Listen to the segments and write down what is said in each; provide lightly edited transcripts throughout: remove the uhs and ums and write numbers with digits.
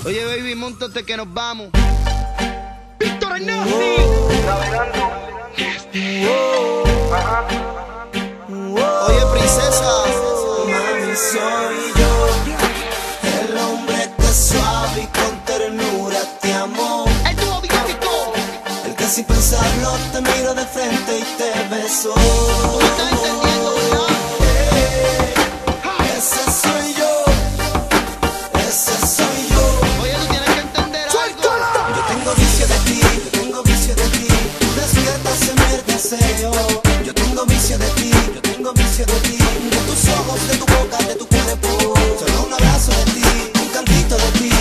Oye, baby, móntate que nos vamos. Víctor Nasty. Navegando. Oye, princesa. Mami, soy yo, el hombre que suave y con ternura te amo. El dúo dinámico. El que sin pensarlo te miro de frente y te beso. ¿Tú me estás entendiendo, verdad? Ese soy yo, ese soy yo. Oye, tú tienes que entender algo. Yo tengo vicio de ti, yo tengo vicio de ti. Despiertas en el deseo. Yo tengo vicio de ti, yo tengo vicio de ti. De tus ojos, de tu boca, de tu cuerpo. Solo un abrazo de ti, un cantito de ti.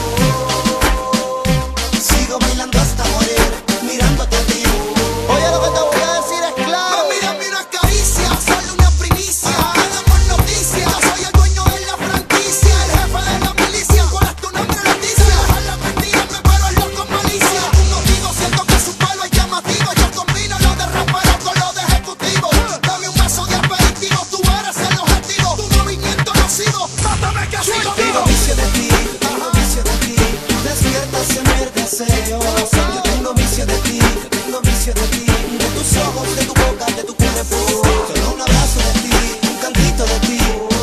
Sigo bailando hasta morir, mirándote a ti. Oye, lo que te voy a decir es claro. Mami, dame una caricia, soy una primicia. Hagamos noticias, soy el dueño de la franquicia. El jefe de la milicia, ¿cuál es tu nombre, Leticia? Dejarla prendida, me paro el loco con malicia. Un motivo, siento que su palo es llamativo. Yo combino lo de rapero con lo de ejecutivo. Dame un beso de aperitivo, tú eres el objetivo. Tu movimiento nocivo, mátame que sigo vivo. Tengo vicio de ti, yo tengo vicio de ti. Despiertas en el deseo. Yo tengo vicio de ti, yo tengo vicio de ti. De tus ojos, de tu boca, de tu cuerpo. Solo un abrazo de ti, un cantito de ti.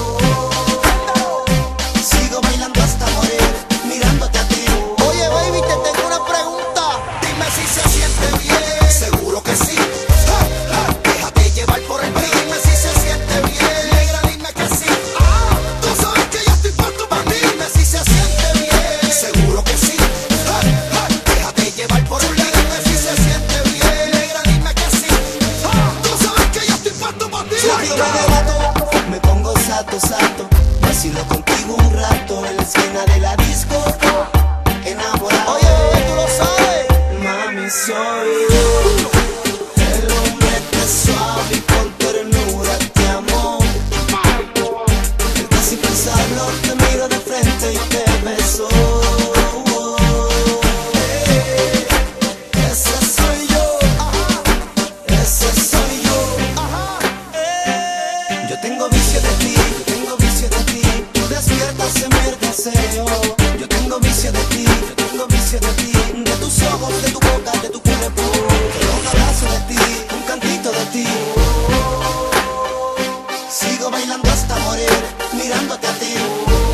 Sigo bailando hasta morir, mirándote a ti. Oye, baby, te tengo una pregunta. Dime si se siente bien. Seguro que sí. Déjate llevar por el beat. Dime si se siente bien. Negra, dime que sí. Tú sabes que yo estoy puesto para ti. Dime si se siente bien. Seguro que sí. Déjate llevar por el beat. Dime si se siente bien. Negra, dime que sí. Tú sabes que yo estoy puesto para ti. Me pongo sato, sato. Vacilo contigo un rato en la esquina de la disco. Enamorado. Oye, bebé, tú lo sabes. Mami, soy yo, el hombre que suave y con ternura te amo. El que sin pensarlo te miro de frente y te beso. Ese soy yo, ese soy yo. Yo tengo vicio de ti, yo tengo vicio de ti. Tú despiertas en el deseo. Yo tengo vicio de ti, yo tengo vicio de ti. De tus ojos, de tu boca, de tu cuerpo. Quiero un abrazo de ti, un cantito de ti. Sigo bailando hasta morir, mirándote a ti.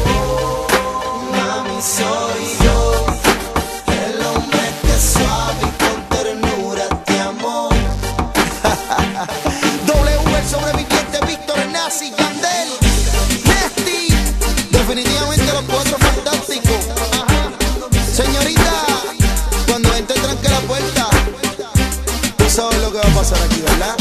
Mami, soy yo, el hombre que suave y con ternura te amo. W, el sobreviviente, Víctor Nasty, Yandel, Nasty. Definitivamente los cuatro fantásticos. Señorita, cuando entre tranque la puerta, tú sabes lo que va a pasar aquí, ¿verdad?